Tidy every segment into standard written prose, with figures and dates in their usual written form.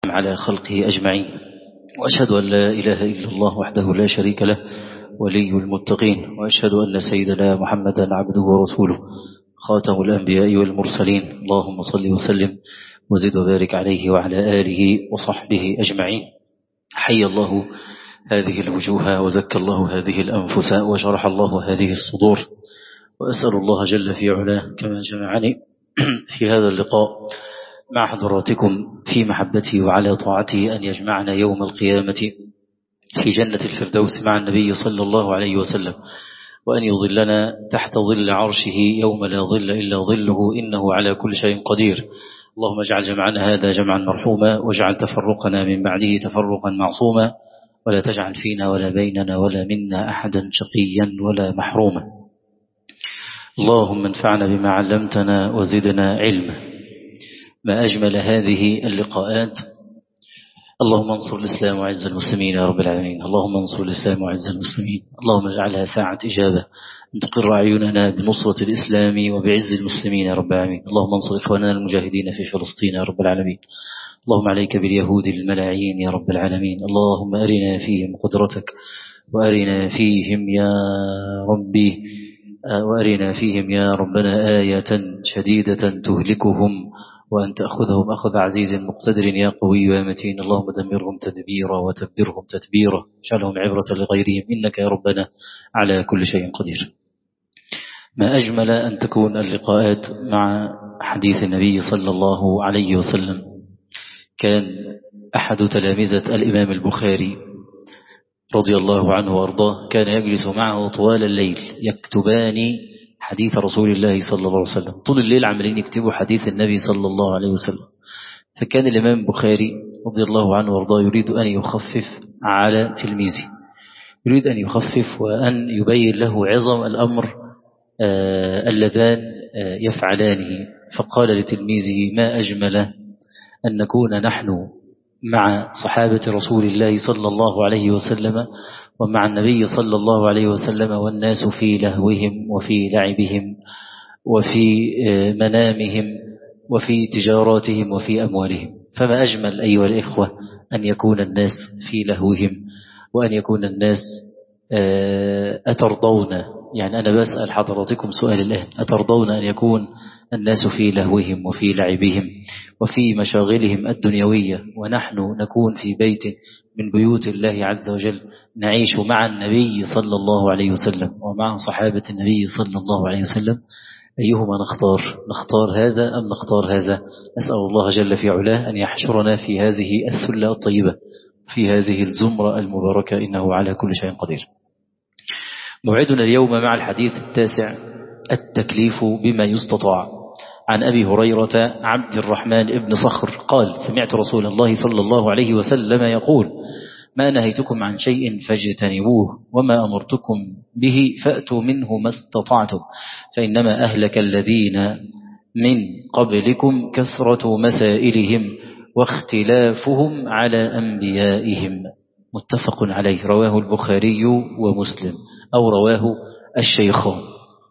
على خلقه أجمعين، وأشهد أن لا إله إلا الله وحده لا شريك له ولي المتقين، وأشهد أن سيدنا محمدا عبده ورسوله خاتم الأنبياء والمرسلين. اللهم صل وسلم وزد وبارك عليه وعلى آله وصحبه أجمعين. حي الله هذه الوجوه وزكى الله هذه الأنفس وشرح الله هذه الصدور، وأسأل الله جل في علاه كما جمعني في هذا اللقاء مع حضراتكم في محبته وعلى طاعته أن يجمعنا يوم القيامة في جنة الفردوس مع النبي صلى الله عليه وسلم، وأن يظلنا تحت ظل عرشه يوم لا ظل إلا ظله، إنه على كل شيء قدير. اللهم اجعل جمعنا هذا جمعا مرحوما، واجعل تفرقنا من بعده تفرقا معصوما، ولا تجعل فينا ولا بيننا ولا منا أحدا شقيا ولا محروما. اللهم انفعنا بما علمتنا وزدنا علما. ما أجمل هذه اللقاءات. اللهم انصر الإسلام وعز المسلمين يا رب العالمين. اللهم انصر الإسلام وعز المسلمين. اللهم اجعلها ساعة إجابة أن تقر أعيننا بنصرة الإسلام وبعز المسلمين يا رب العالمين. اللهم انصر إخواننا المجاهدين في فلسطين يا رب العالمين. اللهم عليك باليهود الملاعين يا رب العالمين. اللهم أرنا فيهم قدرتك، وأرنا فيهم يا ربي، وأرنا فيهم يا ربنا آية شديدة تهلكهم وأن تأخذهم أخذ عزيز مقتدر يا قوي يا متين. اللهم دمرهم تدبيرا وتبرهم تتبيرا، اجعلهم عبرة لغيرهم، إنك يا ربنا على كل شيء قدير. ما أجمل أن تكون اللقاءات مع حديث النبي صلى الله عليه وسلم. كان أحد تلامذة الإمام البخاري رضي الله عنه وأرضاه كان يجلس معه طوال الليل يكتبان حديث رسول الله صلى الله عليه وسلم. طول الليل عمالين يكتبوا حديث النبي صلى الله عليه وسلم. فكان الإمام البخاري رضي الله عنه وارضاه يريد أن يخفف على تلميذه، يريد أن يخفف وأن يبين له عظم الأمر اللذان يفعلانه. فقال لتلميذه: ما أجمل أن نكون نحن مع صحابة رسول الله صلى الله عليه وسلم ومع النبي صلى الله عليه وسلم، والناس في لهوهم وفي لعبهم وفي منامهم وفي تجاراتهم وفي أموالهم. فما أجمل أيها الإخوة أن يكون الناس في لهوهم، وأن يكون الناس أترضون، يعني أنا بسأل حضراتكم سؤال الآن، أترضون أن يكون الناس في لهوهم وفي لعبهم وفي مشاغلهم الدنيوية، ونحن نكون في بيت من بيوت الله عز وجل نعيش مع النبي صلى الله عليه وسلم ومع صحابة النبي صلى الله عليه وسلم؟ أيهما نختار هذا أم نختار هذا؟ نسأل الله جل في علاه أن يحشرنا في هذه الثلة الطيبة، في هذه الزمرة المباركة، إنه على كل شيء قدير. موعدنا اليوم مع الحديث التاسع، التكليف بما يستطاع. عن أبي هريرة عبد الرحمن ابن صخر قال: سمعت رسول الله صلى الله عليه وسلم يقول: ما نهيتكم عن شيء فاجتنبوه، وما أمرتكم به فأتوا منه ما استطعتم، فإنما أهلك الذين من قبلكم كثرة مسائلهم واختلافهم على أنبيائهم. متفق عليه، رواه البخاري ومسلم، أو رواه الشيخان.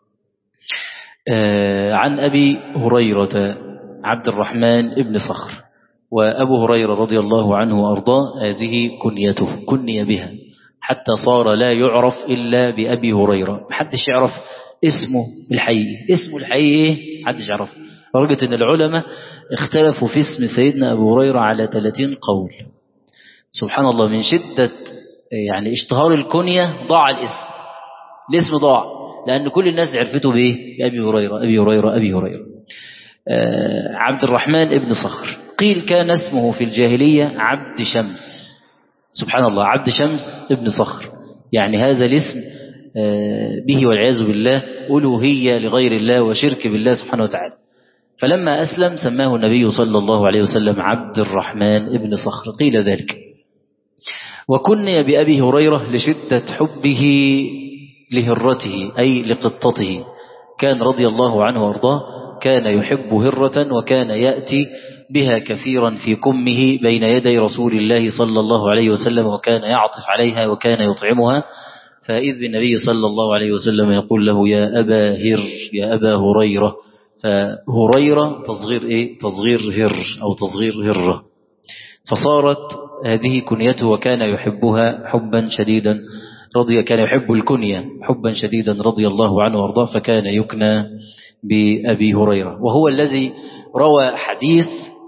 عن أبي هريرة عبد الرحمن ابن صخر، وأبو هريرة رضي الله عنه وأرضاه هذه كنيته، كني بها حتى صار لا يعرف إلا بأبي هريرة. محدش يعرف اسمه الحقيقي، اسمه الحقيقي محدش يعرف، لدرجة أن العلماء اختلفوا في اسم سيدنا أبو هريرة على 30 قول. سبحان الله، من شدة يعني اشتهار الكنية ضاع الاسم ضاع، لأن كل الناس عرفته بإيه؟ بأبي هريرة أبي هريرة أبي هريرة. عبد الرحمن ابن صخر قيل كان اسمه في الجاهلية عبد شمس. سبحان الله، عبد شمس ابن صخر، يعني هذا الاسم به والعياذ بالله ألوهية لغير الله وشرك بالله سبحانه وتعالى. فلما أسلم سماه النبي صلى الله عليه وسلم عبد الرحمن ابن صخر، قيل ذلك. وكني بأبي هريرة لشدة حبه لهرته أي لقطته. كان رضي الله عنه وارضاه كان يحب هرة، وكان يأتي بها كثيرا في كمه بين يدي رسول الله صلى الله عليه وسلم، وكان يعطف عليها وكان يطعمها. فإذ بالنبي صلى الله عليه وسلم يقول له: يا أبا هر، يا أبا هريرة. فهريرة تصغير إيه؟ تصغير هر أو تصغير هرة. فصارت هذه كنيته، وكان يحبها حبا شديدا كان يحب الكنية حبا شديدا رضي الله عنه وارضاه، فكان يكنى بأبي هريرة. وهو الذي روى حديث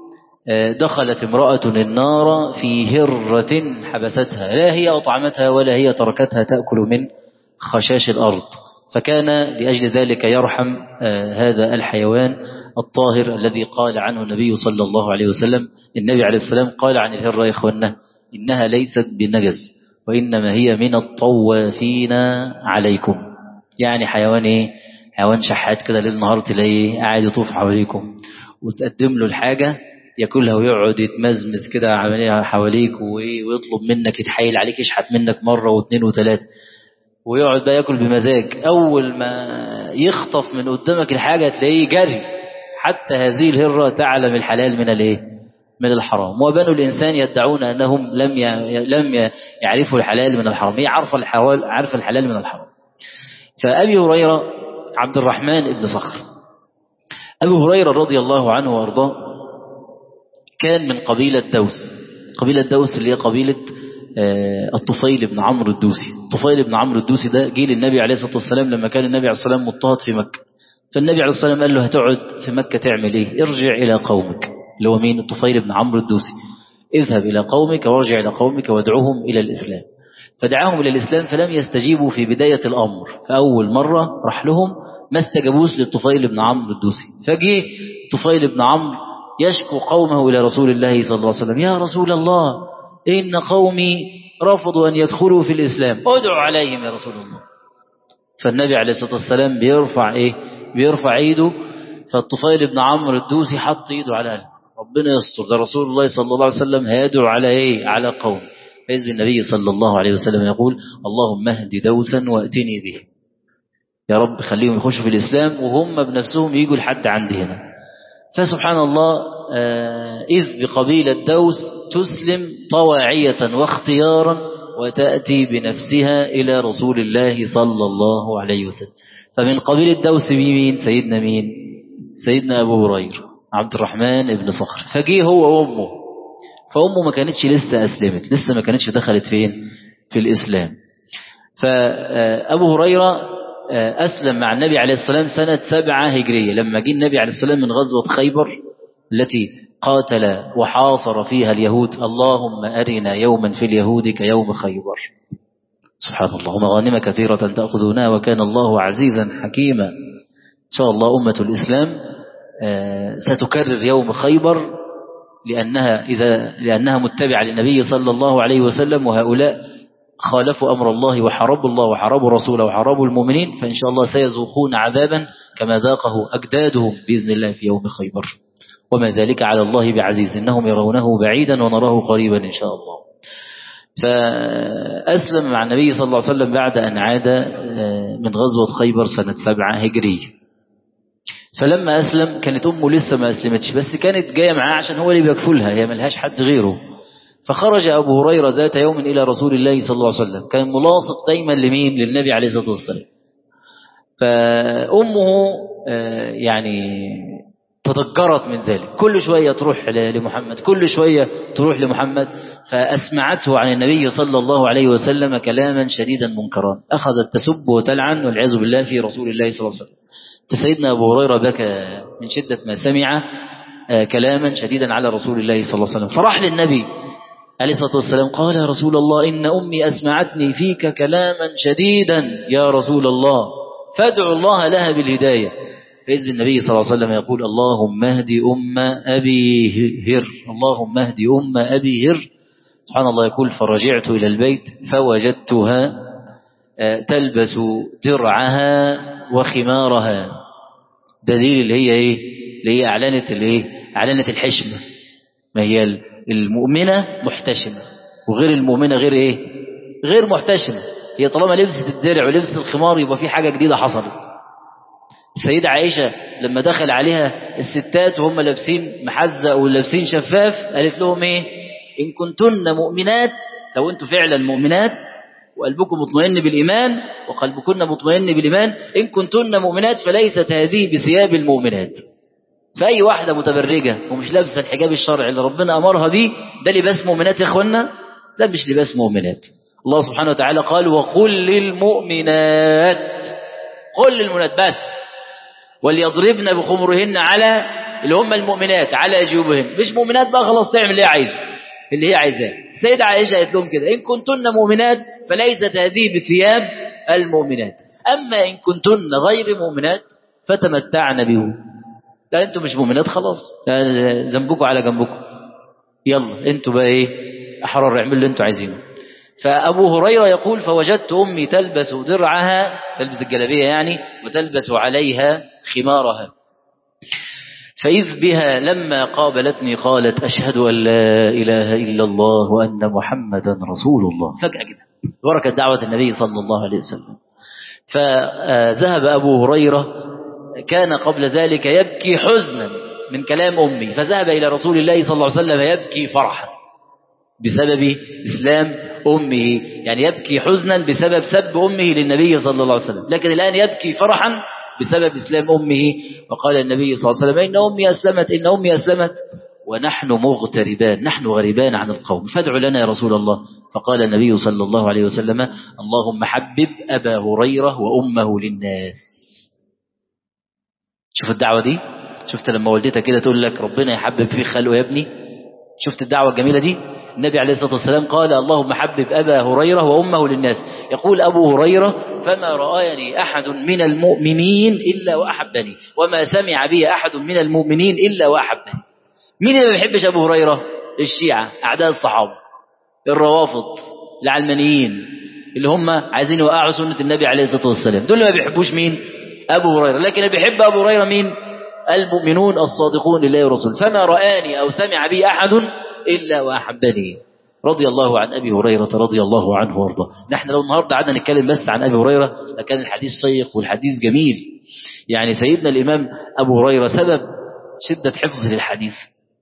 دخلت امرأة النار في هرة حبستها، لا هي أطعمتها ولا هي تركتها تأكل من خشاش الأرض، فكان لأجل ذلك يرحم هذا الحيوان الطاهر الذي قال عنه النبي صلى الله عليه وسلم. النبي عليه السلام قال عن الهرة يا إخوانا إنها ليست بنجس، وإنما هي من الطوافين عليكم. يعني حيوان إيه؟ حيوان شحات كده ليل نهار تلاقيه قاعد يطوف حواليكم، وتقدم له الحاجة ياكلها ويقعد يتمزمز كده عمليها حواليك ويطلب منك، يتحايل عليك، يشحت منك مرة واثنين وثلاثة، ويقعد بقى ياكل بمزاج. أول ما يخطف من قدامك الحاجة تلاقيه جري. حتى هذه الهرة تعلم الحلال من الايه؟ من الحرام. وبنو الإنسان يدعون أنهم لم يعرفوا الحلال من الحرام، هي عارفة الحلال من الحرام. فأبي هريرة عبد الرحمن بن صخر، أبي هريرة رضي الله عنه وارضاه كان من قبيلة دوس. قبيلة دوس اللي هي قبيلة الطفيل بن عمرو الدوسي. الطفيل بن عمرو الدوسي ده جه للنبي عليه الصلاة والسلام لما كان النبي عليه الصلاة والسلام مضطهد في مكة. فالنبي عليه الصلاة والسلام قال له هتقعد في مكة تعمل ايه؟ ارجع إلى قومك، اللي هو مين؟ الطفيل بن عمرو الدوسي. اذهب إلى قومك وارجع إلى قومك وادعوهم إلى الإسلام. فدعاهم إلى الإسلام فلم يستجيبوا في بداية الأمر، فأول مرة راح لهم ما استجابوش للطفيل بن عمرو الدوسي. فجي الطفيل بن عمرو يشكو قومه إلى رسول الله صلى الله عليه وسلم: يا رسول الله إن قومي رفضوا أن يدخلوا في الإسلام، ادعوا عليهم يا رسول الله. فالنبي عليه الصلاة والسلام بيرفع ايده. فالطفيل بن عمرو الدوسي حط ايده على قلبه: ربنا يستر، ده رسول الله صلى الله عليه وسلم هيدعو على ايه؟ على قوم. فإذ النبي صلى الله عليه وسلم يقول: اللهم اهد دوسا واتني به، يا رب خليهم يخشوا في الإسلام وهم بنفسهم يجوا لحد عندي هنا. فسبحان الله إذ بقبيلة دوس تسلم طواعية واختيارا وتأتي بنفسها إلى رسول الله صلى الله عليه وسلم. فمن قبيلة دوس مين؟ سيدنا مين؟ سيدنا أبو هريرة عبد الرحمن بن صخر. فجيه هو وأمه، فأمه ما كانتش لسه أسلمت، لسه ما كانتش دخلت فين؟ في الإسلام. فأبو هريرة أسلم مع النبي عليه السلام سنة 7 هجرية، لما جه النبي عليه السلام من غزوة خيبر التي قاتل وحاصر فيها اليهود. اللهم أرنا يوما في اليهود كيوم خيبر. سبحان الله. ومغانم كثيرة تأخذونها وكان الله عزيزا حكيما. إن شاء الله أمة الإسلام ستكرر يوم خيبر لأنها متبعة للنبي صلى الله عليه وسلم، وهؤلاء خالفوا أمر الله وحاربوا الله وحاربوا رسوله وحاربوا المؤمنين، فإن شاء الله سيذوقون عذابا كما ذاقه أجدادهم بإذن الله في يوم خيبر، وما ذلك على الله بعزيز، إنهم يرونه بعيدا ونراه قريبا إن شاء الله. فأسلم مع النبي صلى الله عليه وسلم بعد أن عاد من غزوة خيبر سنة 7 هجرية. فلما أسلم كانت أمه لسه ما أسلمتش، بس كانت جاية معاه عشان هو اللي بيكفلها، هي ملهاش حد غيره. فخرج أبو هريرة ذات يوم إلى رسول الله صلى الله عليه وسلم، كان ملاصق دايما لمين؟ للنبي عليه الصلاة والسلام. فأمه يعني تضجرت من ذلك، كل شوية تروح لمحمد، كل شوية تروح لمحمد، فأسمعته عن النبي صلى الله عليه وسلم كلاما شديدا منكرا، أخذت تسب وتلعن والعياذ بالله في رسول الله صلى الله عليه وسلم. فسيدنا أبو هريرة بكى من شدة ما سمع كلاما شديدا على رسول الله صلى الله عليه وسلم، فراح للنبي عليه الصلاة والسلام قال: يا رسول الله إن أمي أسمعتني فيك كلاما شديدا يا رسول الله، فادعوا الله لها بالهداية. فإذن النبي صلى الله عليه وسلم يقول: اللهم اهد أم أبي هر، اللهم اهد أم أبي هر. سبحان الله. يقول: فرجعت إلى البيت فوجدتها تلبس درعها وخمارها. دليل اللي هي إيه؟ اللي هي أعلنت الحشمة. ما هي المؤمنة محتشمة، وغير المؤمنة غير محتشمة. هي طالما لبست الدرع ولبست الخمار يبقى في حاجة جديدة حصلت. السيدة عائشة لما دخل عليها الستات وهم لابسين محزق ولابسين شفاف قالت لهم ايه؟ إن كنتن مؤمنات، لو انتم فعلا مؤمنات وقلبكم مطمئن بالإيمان وقلبكن مطمئن بالإيمان، إن كنتن مؤمنات فليست هذه بثياب المؤمنات. فأي واحدة متبرجة ومش لابسة الحجاب الشرعي اللي ربنا أمرها به، ده لباس مؤمنات يا إخوانا؟ ده مش لباس مؤمنات. الله سبحانه وتعالى قال وقل للمؤمنات، قل للمؤمنات بس، وليضربن بخمرهن على اللي هم المؤمنات على جيوبهن. مش مؤمنات بقى خلاص تعمل اللي هي عايزه، اللي هي عايزاه. السيدة عائشة قالت لهم كده: إن كنتن مؤمنات فليست هذه بثياب المؤمنات، أما إن كنتن غير مؤمنات فتمتعن به. لا انتوا مش مؤمنات خلاص، ذنبكم على جنبكم، يلا انتوا بقى ايه احرار، اعملوا اللي انتوا عايزينه. فابو هريره يقول: فوجدت امي تلبس درعها، تلبس الجلابيه يعني، وتلبس عليها خمارها، فاذ بها لما قابلتني قالت: اشهد ان لا اله الا الله وان محمدا رسول الله. فجاه كده بركه دعوه النبي صلى الله عليه وسلم. فذهب ابو هريره، كان قبل ذلك يبكي حزنا من كلام أمي، فذهب إلى رسول الله صلى الله عليه وسلم يبكي فرحا بسبب إسلام أمه، يعني يبكي حزنا بسبب سب أمه للنبي صلى الله عليه وسلم، لكن الآن يبكي فرحا بسبب إسلام أمه. وقال النبي صلى الله عليه وسلم: إن أمي أسلمت ونحن مغتربان، نحن غريبان عن القوم، فادع لنا يا رسول الله. فقال النبي صلى الله عليه وسلم: اللهم حبب أبا هريرة وأمه للناس. شوف الدعوة دي، شفت لما والدتك كده تقول لك ربنا يحبب في خلقه يا ابني، شفت الدعوة الجميلة دي؟ النبي عليه الصلاة والسلام قال: اللهم حبب أبا هريرة وأمه للناس. يقول أبو هريرة: فما رآني أحد من المؤمنين إلا وأحبني، وما سمع بي أحد من المؤمنين إلا وأحبني. مين اللي ما بيحبش أبو هريرة؟ الشيعة، أعداء الصحابة، الروافض، العلمانيين، اللي هم عايزين يوقعوا سنة النبي عليه الصلاة والسلام، دول ما بيحبوش مين؟ أبو هريرة. لكن اللي بيحب أبو هريرة مين؟ المؤمنون الصادقون لله ورسوله. فما رآني أو سمع بي أحد إلا وأحبني. رضي الله عن أبي هريرة رضي الله عنه وارضاه. نحن لو النهاردة قعدنا نتكلم بس عن أبي هريرة لكان الحديث شيق والحديث جميل. يعني سيدنا الإمام أبو هريرة سبب شدة حفظه للحديث،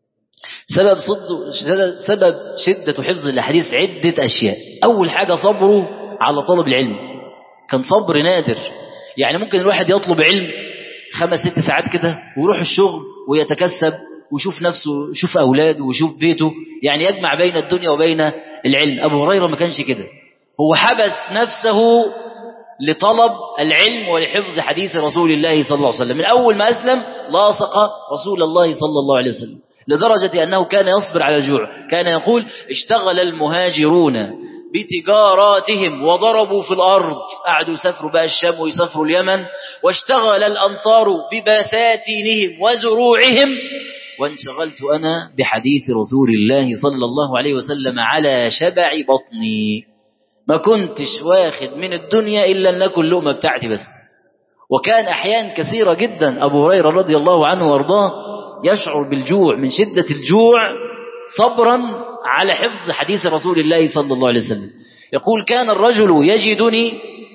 سبب شدة حفظه للحديث عدة أشياء. أول حاجة صبره على طلب العلم، كان صبر نادر. يعني ممكن الواحد يطلب علم 5-6 ساعات كده ويروح الشغل ويتكسب ويشوف نفسه، يشوف أولاده ويشوف بيته، يعني يجمع بين الدنيا وبين العلم. أبو هريرة ما كانش كده، هو حبس نفسه لطلب العلم ولحفظ حديث رسول الله صلى الله عليه وسلم. من أول ما أسلم لاصق رسول الله صلى الله عليه وسلم، لدرجة أنه كان يصبر على الجوع. كان يقول: اشتغل المهاجرون بتجاراتهم وضربوا في الأرض، قعدوا يسافروا بقى الشام ويسافروا اليمن، واشتغل الأنصار ببساتينهم وزروعهم، وانشغلت أنا بحديث رسول الله صلى الله عليه وسلم على شبع بطني، ما كنتش واخد من الدنيا إلا أن ناكل اللقمة بتاعتي بس. وكان أحيان كثيرة جدا أبو هريرة رضي الله عنه وارضاه يشعر بالجوع، من شدة الجوع صبرا على حفظ حديث رسول الله صلى الله عليه وسلم. يقول: كان الرجل يجدني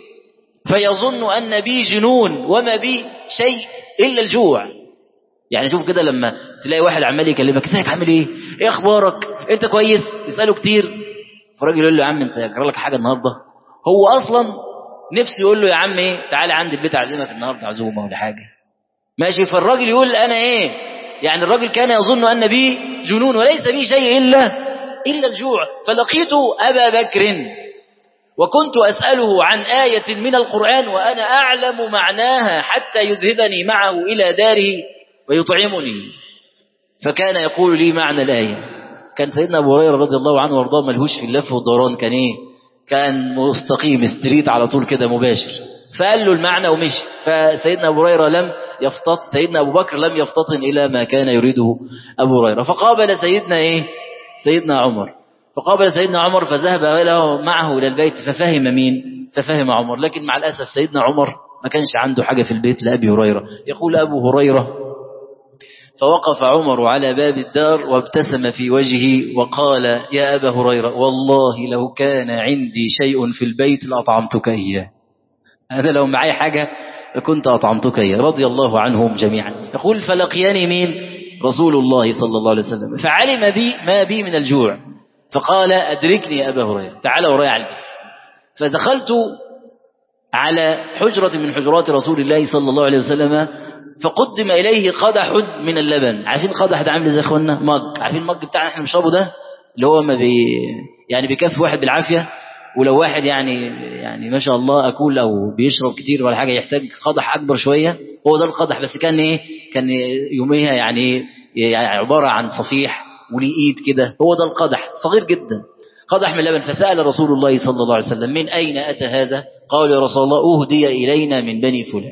فيظن أن بي جنون وما بي شيء إلا الجوع. يعني شوف كده لما تلاقي واحد عمال يكلمك: ازيك، عامل ايه اخبارك، انت كويس، يسأله كتير، فالراجل يقول له: يا عم انت يجرى لك حاجة النهاردة؟ هو أصلا نفسه يقول له: يا عم ايه، تعالى عندي البيت اعزمك النهاردة عزومة ولا حاجة، ماشي. فالراجل يقول: انا ايه، يعني الراجل كان يظن أن بي جنون وليس بي شيء إلا الجوع. فلقيت أبا بكر وكنت أسأله عن آية من القرآن وأنا أعلم معناها حتى يذهبني معه إلى داره ويطعمني، فكان يقول لي معنى الآية. كان سيدنا أبو هريرة رضي الله عنه وارضاه ملهوش في اللف والدوران، كان ايه، كان مستقيم ستريت على طول كده مباشر. فقال له المعنى ومشي. فسيدنا أبو هريرة لم يفتط، سيدنا أبو بكر لم يفتطن إلى ما كان يريده أبو هريرة. فقابل سيدنا عمر، فقابل سيدنا عمر فذهب معه إلى البيت ففهم مين؟ ففهم عمر. لكن مع الأسف سيدنا عمر ما كانش عنده حاجة في البيت لأبي هريرة. يقول أبو هريرة: فوقف عمر على باب الدار وابتسم في وجهي وقال: يا أبا هريرة، والله لو كان عندي شيء في البيت لأطعمتك إياه، هذا لو معي حاجة كنت أطعمتك إياه. رضي الله عنهم جميعا. يقول: فلقيني مين؟ رسول الله صلى الله عليه وسلم، فعلم بي ما بي من الجوع، فقال: أدركني يا أبا هريرة، تعال وراي على البيت. فدخلت على حجرة من حجرات رسول الله صلى الله عليه وسلم فقدم إليه قدح من اللبن. عارفين القدح ده عامل ازاي يا اخوانا؟ مج. عارفين المج بتاعنا احنا بنشربه ده اللي هو ما يعني بيكفي واحد بالعافية، ولو واحد يعني ما شاء الله أكول أو بيشرب كتير ولا حاجة يحتاج قدح أكبر شوية. هو ده القدح، بس كان إيه؟ كان يوميها يعني عبارة عن صفيح وليه إيد كده. هو ده القدح، صغير جدا، قدح من لبن. فسأل رسول الله صلى الله عليه وسلم من أين أتى هذا؟ قال يا رسول الله أهدي إلينا من بني فلان.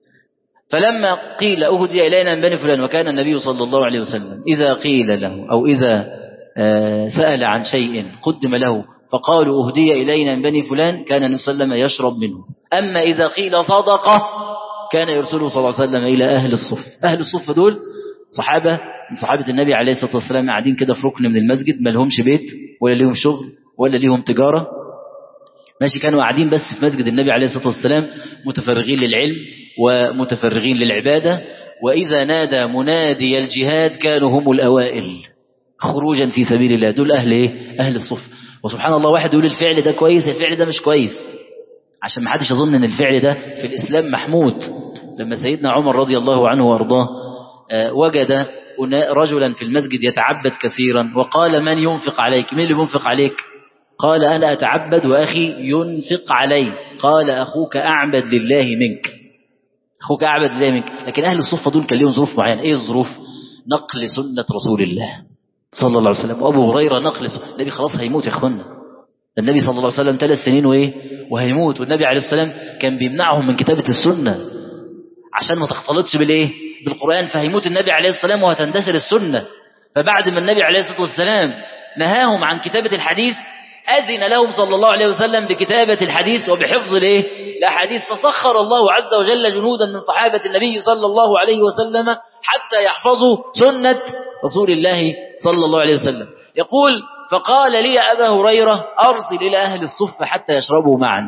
فلما قيل أهدي إلينا من بني فلان، وكان النبي صلى الله عليه وسلم إذا قيل له أو إذا سأل عن شيء قدم له فقالوا أهدي إلينا من بني فلان، كان النبي صلى الله عليه وسلم يشرب منه. أما إذا قيل صدقة كان يرسله صلى الله عليه وسلم إلى أهل الصف. أهل الصف دول صحابة من صحابة النبي عليه الصلاة والسلام، قاعدين كده في ركن من المسجد، ما لهمش بيت ولا ليهم شغل ولا ليهم تجارة، ماشي، كانوا قاعدين بس في مسجد النبي عليه الصلاة والسلام متفرغين للعلم ومتفرغين للعبادة. وإذا نادى منادي الجهاد كانوا هم الأوائل خروجا في سبيل الله. دول أهل إيه؟ أهل الصف. وسبحان الله، واحد يقول الفعل ده كويس، الفعل ده مش كويس، عشان ما حدش يظن ان الفعل ده في الإسلام محمود. لما سيدنا عمر رضي الله عنه وارضاه وجد رجلا في المسجد يتعبد كثيرا، وقال من ينفق عليك؟ من اللي بينفق عليك؟ قال أنا أتعبد وأخي ينفق علي. قال أخوك أعبد لله منك، أخوك أعبد لله منك. لكن أهل الصفة دول كان لهم ظروف معينة. إيه الظروف؟ نقل سنة رسول الله صلى الله عليه وسلم. وأبو هريرة نقل النبي خلاص هيموت يا أخوانا، النبي صلى الله عليه وسلم 3 سنين وإيه وهيموت، والنبي عليه السلام كان بيمنعهم من كتابة السنة عشان ما تختلطش بالإيه؟ بالقرآن. فهيموت النبي عليه السلام وهتندثر السنة. فبعد ما النبي عليه الصلاة والسلام نهاهم عن كتابة الحديث، أذن لهم صلى الله عليه وسلم بكتابة الحديث وبحفظ الأحاديث. فسخر الله عز وجل جنودا من صحابة النبي صلى الله عليه وسلم حتى يحفظوا سنة رسول الله صلى الله عليه وسلم. يقول فقال لي أبا هريرة أرسل إلى أهل الصف حتى يشربوا معا.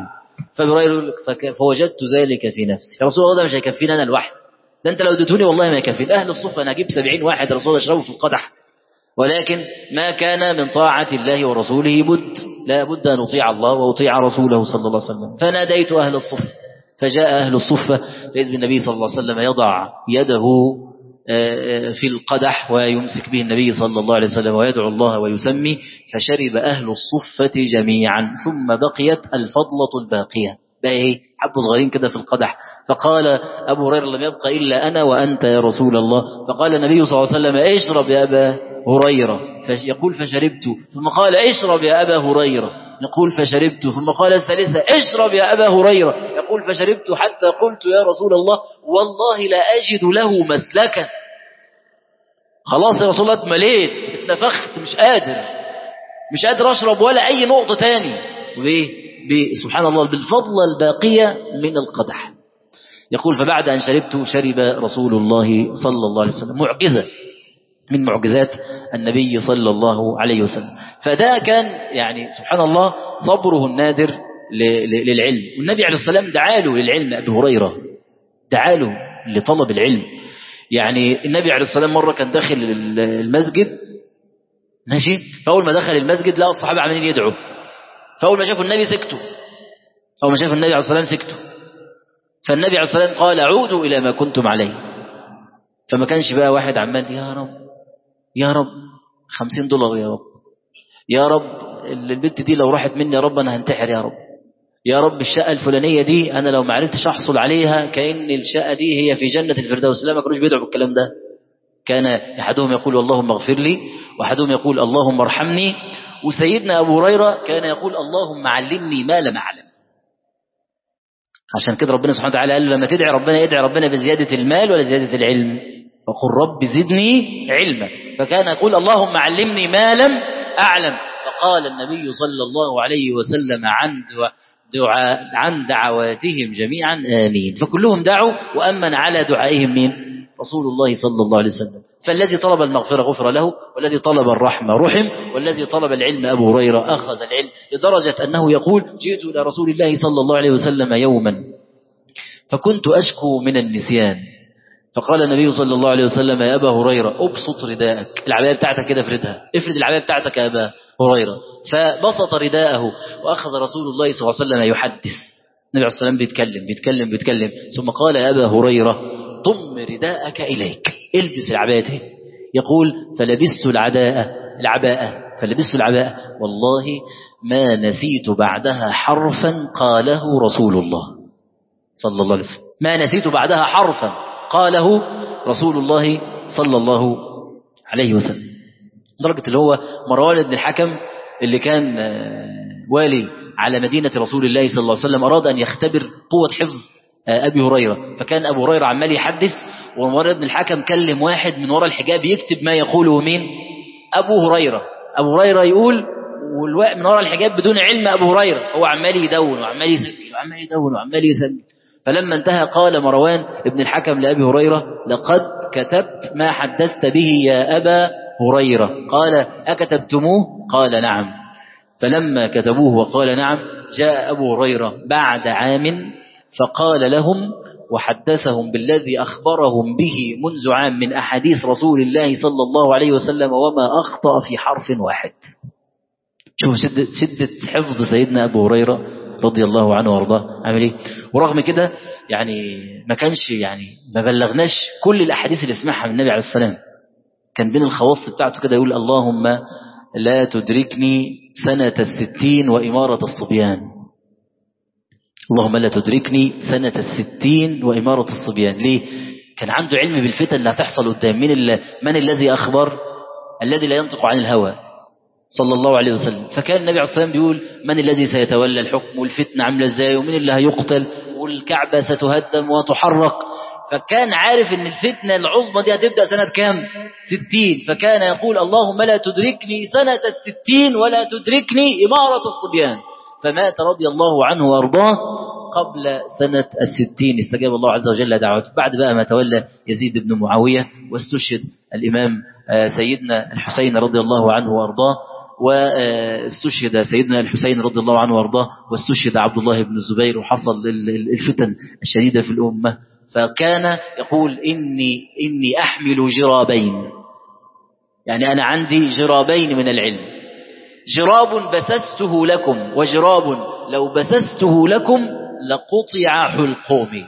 فوجدت ذلك في نفسي، يا رسول الله ده مش هيكفيني أنا الواحد، ده أنت لو اديتوني والله ما يكفيني. أهل الصف أنا أجيب 70 واحد رسول الله يشربوا في القدح. ولكن ما كان من طاعة الله ورسوله لا بد أن نطيع الله وأطيع رسوله صلى الله عليه وسلم. فناديت أهل الصف فجاء أهل الصفة، فإذ بالنبي صلى الله عليه وسلم يضع يده في القدح ويمسك به النبي صلى الله عليه وسلم ويدعو الله ويسمي. فشرب أهل الصفة جميعا، ثم بقيت الفضلة الباقية، بقى ايه حبوا صغيرين كده في القدح. فقال أبو هريرة لم يبقى إلا أنا وأنت يا رسول الله. فقال النبي صلى الله عليه وسلم اشرب يا أبا هريرة. يقول فشربت. ثم قال اشرب يا أبا هريرة. يقول فشربت. ثم قال الثالثة اشرب يا أبا هريرة. يقول فشربت حتى قلت يا رسول الله والله لا أجد له مسلكا. خلاص يا رسول الله اتمليت، اتنفخت، مش قادر أشرب ولا أي نقطة تاني. سبحان الله بالفضلة الباقية من القدح. يقول فبعد أن شربت شرب رسول الله صلى الله عليه وسلم. معجزة من معجزات النبي صلى الله عليه وسلم. فده كان يعني سبحان الله صبره النادر للعلم. والنبي عليه السلام دعاله للعلم. أبي هريرة دعاله لطلب العلم. يعني النبي عليه السلام مرة كان داخل المسجد ماشي، فأول ما دخل المسجد لقى الصحابة عمالين يدعوا. فأول ما شافوا النبي سكتوا، أول ما شافوا النبي عليه السلام سكتوا. فالنبي عليه السلام قال عودوا إلى ما كنتم عليه. فما كانش بقى واحد عمال يا رب يا رب $50 يا رب، يا رب البنت دي لو راحت مني يا رب أنا هنتحر، يا رب يا رب الشقة الفلانية دي أنا لو ما عرفتش أحصل عليها كأن الشقة دي هي في جنة الفردوس. لا، ما كانوش بيدعوا بالكلام ده. كان أحدهم يقول اللهم اغفر لي، وأحدهم يقول اللهم ارحمني، وسيدنا أبو هريرة كان يقول اللهم علمني ما لم أعلم. عشان كده ربنا سبحانه وتعالى قال لما تدعي ربنا ادعي ربنا بزيادة المال ولا زيادة العلم، وقل رب زدني علما. فكان يقول اللهم علمني ما لم أعلم. فقال النبي صلى الله عليه وسلم عن دعواتهم جميعا آمين. فكلهم دعوا، وأمن على دعائهم مين؟ رسول الله صلى الله عليه وسلم. فالذي طلب المغفرة غفر له، والذي طلب الرحمة رحم، والذي طلب العلم أبو هريرة أخذ العلم، لدرجة أنه يقول جئت إلى رسول الله صلى الله عليه وسلم يوما فكنت أشكو من النسيان، فقال النبي صلى الله عليه وسلم يا أبا هريرة أبسط رداءك، العباية بتاعتك كده افردها، افرد العباية بتاعتك يا أبا هريرة. فبسط رداءه وأخذ رسول الله صلى الله عليه وسلم يحدث. النبي عليه الصلاة والسلام بيتكلم ثم قال يا أبا هريرة ضم رداءك إليك، البس العباءة. يقول فلبست العباءة والله ما نسيت بعدها حرفا قاله رسول الله صلى الله عليه وسلم، ما نسيت بعدها حرفا قاله رسول الله صلى الله عليه وسلم. درجة اللي هو مروان بن الحكم اللي كان والي على مدينة رسول الله صلى الله عليه وسلم أراد أن يختبر قوة حفظ أبي هريرة، فكان أبو هريرة عمال يحدث، ومروان بن الحكم كلم واحد من وراء الحجاب يكتب ما يقوله مين؟ أبو هريرة يقول، والواقع من وراء الحجاب بدون علم أبو هريرة، هو عمال يدون وعمال يسجل فلما انتهى قال مروان بن الحكم لأبي هريرة لقد كتبت ما حدثت به يا أبا هريرة. قال أكتبتموه؟ قال نعم. فلما كتبوه وقال نعم جاء أبو هريرة بعد عام فقال لهم وحدثهم بالذي أخبرهم به منذ عام من أحاديث رسول الله صلى الله عليه وسلم وما أخطأ في حرف واحد. شوف شدة حفظ سيدنا أبو هريرة رضي الله عنه وارضاه عمل ايه. ورغم كده يعني ما بلغناش كل الأحاديث اللي سمعها من النبي عليه السلام. كان بين الخواص بتاعته كده يقول اللهم لا تدركني سنة 60 وإمارة الصبيان. اللهم لا تدركني سنة 60 وإمارة الصبيان. ليه؟ كان عنده علم بالفتن اللي هتحصل قدام. من الذي أخبر؟ الذي لا ينطق عن الهوى صلى الله عليه وسلم. فكان النبي عليه الصلاة والسلام بيقول من الذي سيتولى الحكم، والفتنة عاملة ازاي، ومن اللي هيقتل، والكعبة ستهدم وتحرق. فكان عارف ان الفتنة العظمى دي هتبدأ سنة كام؟ 60. فكان يقول اللهم لا تدركني سنة 60 ولا تدركني إمارة الصبيان. فمات رضي الله عنه وارضاه قبل سنة 60. استجاب الله عز وجل دعوته بعد بقى ما تولى يزيد بن معاوية، واستشهد الإمام سيدنا الحسين رضي الله عنه وارضاه، واستشهد سيدنا الحسين رضي الله عنه وارضاه، واستشهد عبد الله بن الزبير، وحصل الفتن الشديدة في الأمة. فكان يقول إني أحمل جرابين، يعني أنا عندي جرابين من العلم، جراب بسسته لكم، وجراب لو بسسته لكم لقطع حلقومي.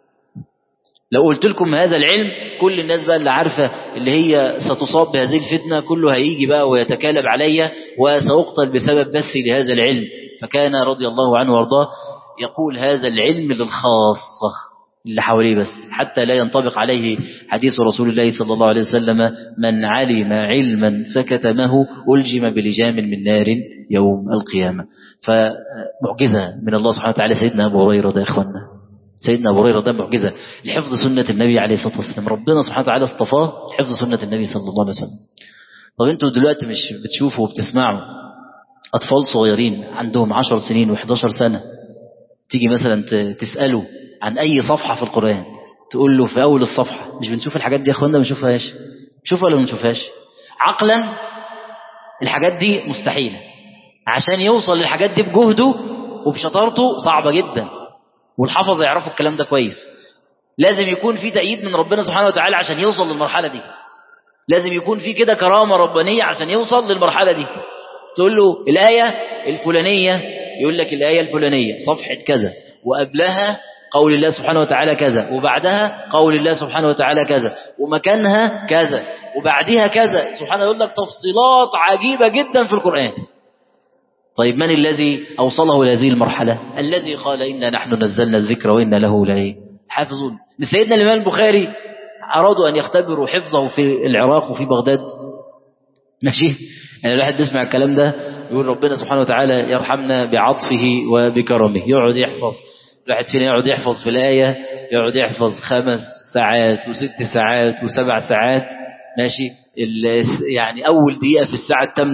لو قلت لكم هذا العلم كل الناس بقى اللي عارفة اللي هي ستصاب بهذه الفتنة كله هيجي بقى ويتكالب علي وسأقتل بسبب بثي لهذا العلم. فكان رضي الله عنه وارضاه يقول هذا العلم للخاصة اللي حواليه بس، حتى لا ينطبق عليه حديث رسول الله صلى الله عليه وسلم من علم علما فكتمه ألجم بلجام من نار يوم القيامة. فمعجزة من الله سبحانه وتعالى سيدنا أبو هريرة ده يا إخوانا. سيدنا أبو هريرة ده معجزة لحفظ سنة النبي عليه الصلاة والسلام. ربنا سبحانه وتعالى اصطفاه لحفظ سنة النبي صلى الله عليه وسلم. طب انتوا دلوقتي مش بتشوفوا وبتسمعوا أطفال صغيرين عندهم 10 سنين و11 سنة، تيجي مثلا تسأله عن أي صفحة في القرآن، تقول له في أول الصفحة. مش بنشوف الحاجات دي يا أخوانا؟ ما بنشوفهاش؟ نشوفها ولا ما بنشوفهاش؟ عقلا الحاجات دي مستحيلة. عشان يوصل للحاجات دي بجهده وبشطارته صعبة جدا، والحفظ يعرفوا الكلام ده كويس. لازم يكون في تأييد من ربنا سبحانه وتعالى عشان يوصل للمرحلة دي. لازم يكون في كده كرامة ربانية عشان يوصل للمرحلة دي. تقول له الآية الفلانية، يقول لك الآية الفلانية صفحة كذا، وقبلها قول الله سبحانه وتعالى كذا، وبعدها قول الله سبحانه وتعالى كذا، ومكانها كذا، وبعدها كذا. سبحانه يقول لك تفصيلات عجيبة جدا في القرآن. طيب من الذي أوصله لهذه المرحلة؟ الذي قال إنا نحن نزلنا الذكر وإنا له لحافظون. لسيدنا الإمام البخاري أرادوا أن يختبروا حفظه في العراق وفي بغداد. ماشي، يعني الواحد بيسمع الكلام ده يقول ربنا سبحانه وتعالى يرحمنا بعطفه وبكرمه. يقعد يحفظ، الواحد فينا يقعد يحفظ في الآية، يقعد يحفظ 5 ساعات و6 ساعات و7 ساعات. ماشي، يعني أول دقيقة في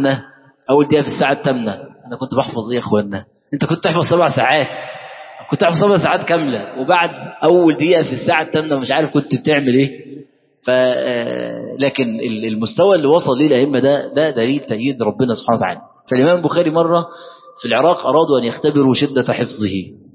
الساعة الثامنة أنا كنت بحفظ إيه يا أخوانا؟ أنت كنت تحفظ 7 ساعات، كنت تحفظ 7 ساعات كاملة، وبعد أول دقيقة في الساعة الثامنة مش عارف كنت بتعمل إيه. لكن المستوى اللي وصل ليه الأئمة ده دليل تأييد ربنا سبحانه وتعالى. فالإمام البخاري مرة في العراق أرادوا أن يختبروا شدة حفظه،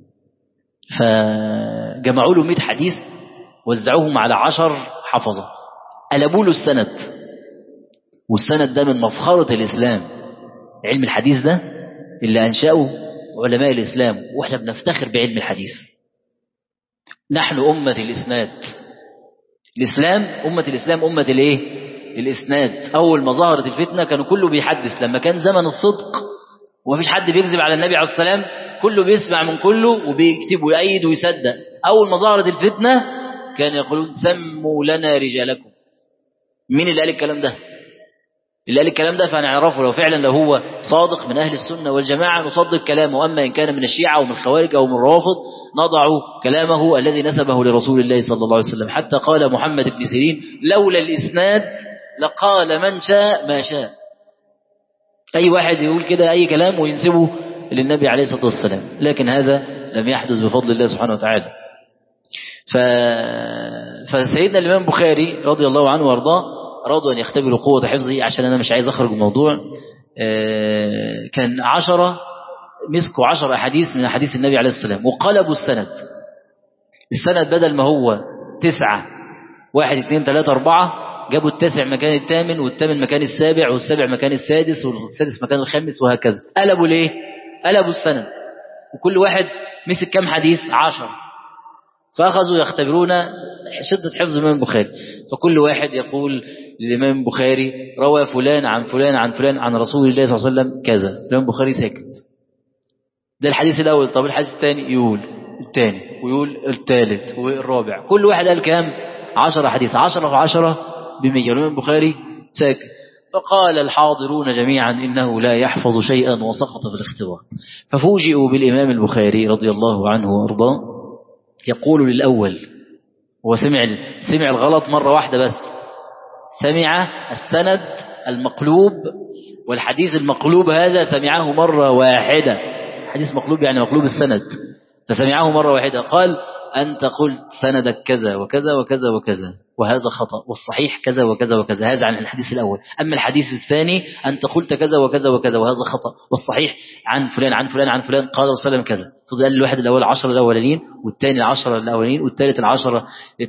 فجمعوا له 100 حديث وزعوهم على 10 حفظة، قلبوا له السند. والسند ده من مفخرة الإسلام، علم الحديث ده اللي أنشأه علماء الإسلام، وإحنا بنفتخر بعلم الحديث. نحن أمة الإسناد، أمة الإسلام أمة الإيه؟ الإسناد. أول ما ظهرت الفتنة كانوا كله بيحدث، لما كان زمن الصدق ومفيش حد بيكذب على النبي عليه السلام، كله بيسمع من كله وبيكتب ويأيد ويصدق. أول ما ظهرت الفتنة كان يقولون سموا لنا رجالكم. مين اللي قال الكلام ده؟ اللي قال الكلام ده فهنعرفه لو فعلا لو هو صادق من أهل السنة والجماعة نصدق كلامه، أما إن كان من الشيعة أو من الخوارج أو من الرافض نضع كلامه الذي نسبه لرسول الله صلى الله عليه وسلم. حتى قال محمد بن سيرين لولا الإسناد لقال من شاء ما شاء. أي واحد يقول كده أي كلام وينسبه للنبي عليه الصلاة والسلام، لكن هذا لم يحدث بفضل الله سبحانه وتعالى. فسيدنا الإمام البخاري رضي الله عنه وارضاه أرادوا أن يختبروا قوة حفظه، عشان أنا مش عايز أخرج من الموضوع. كان 10 مسكوا 10 أحاديث من أحاديث النبي عليه السلام وقلبوا السند بدل ما هو 9 1 2 3 4 جابوا التاسع مكان الثامن، والثامن مكان السابع، والسابع مكان السادس، والسادس مكان الخامس، وهكذا. قلبوا ليه؟ قلبوا السند، وكل واحد مسك كام حديث؟ 10. فأخذوا يختبرون شدة حفظ الإمام البخاري، فكل واحد يقول للإمام البخاري روى فلان عن فلان عن فلان عن رسول الله صلى الله عليه وسلم كذا. الإمام البخاري ساكت. ده الحديث الأول. طب الحديث الثاني؟ يقول الثاني، ويقول الثالث والرابع. كل واحد قال كام؟ 10 حديث. 10 في 10 ب100. الإمام البخاري ساكت. فقال الحاضرون جميعا إنه لا يحفظ شيئا وسقط في الاختبار. ففوجئوا بالإمام البخاري رضي الله عنه وأرضاه يقول للأول، هو سمع الغلط مرة واحدة بس، سمع السند المقلوب والحديث المقلوب هذا سمعه مرة واحدة. حديث مقلوب يعني مقلوب السند، فسمعه مرة واحدة. قال أنت قلت سندك كذا وكذا وكذا وكذا وهذا خطأ، والصحيح كذا وكذا وكذا. هذا عن الحديث الأول. أما الحديث الثاني أنت قلت كذا وكذا وكذا وهذا خطأ، والصحيح عن فلان عن فلان عن فلان قال رسول الله كذا. فضل الواحد الأول 10 الأولين، والثاني 10 الأولين، والثالث 10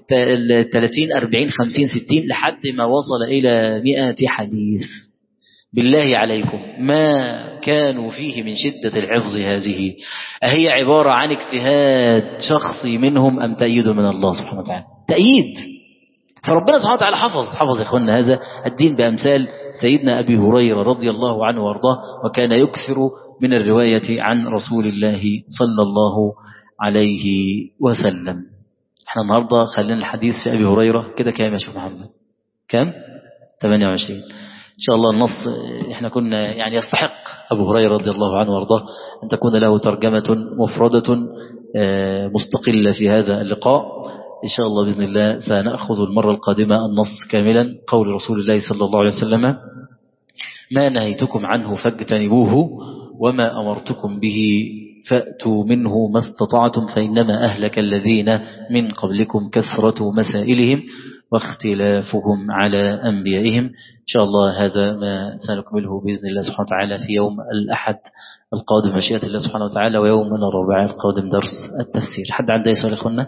30 40 50 60 لحد ما وصل إلى 100 حديث. بالله عليكم ما كانوا فيه من شدة الحفظ هذه أهي عبارة عن اجتهاد شخصي منهم أم تأييد من الله سبحانه وتعالى؟ تأييد. فربنا سبحانه وتعالى حفظ يا إخواننا هذا الدين بأمثال سيدنا أبي هريرة رضي الله عنه وارضاه، وكان يكثر من الرواية عن رسول الله صلى الله عليه وسلم. احنا النهاردة خلينا الحديث في أبي هريرة كده كام يا شيخ محمد؟ كام؟ 28 إن شاء الله. النص احنا كنا يعني يستحق أبو هريرة رضي الله عنه وارضاه أن تكون له ترجمة مفردة مستقلة في هذا اللقاء. إن شاء الله بإذن الله سنأخذ المرة القادمة النص كاملا. قول رسول الله صلى الله عليه وسلم ما نهيتكم عنه فاجتنبوه وما أمرتكم به فأتوا منه ما استطعتم فإنما أهلك الذين من قبلكم كثرة مسائلهم واختلافهم على أنبيائهم. إن شاء الله هذا ما سنكمله بإذن الله سبحانه وتعالى في يوم الأحد القادم مشيئة الله سبحانه وتعالى، ويوم الرباع القادم درس التفسير. حد عنده أي سؤال يا إخوانا؟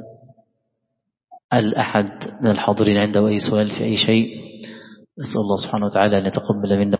الأحد من الحاضرين عنده أي سؤال في أي شيء؟ نسأل الله سبحانه وتعالى أن يتقبل منا.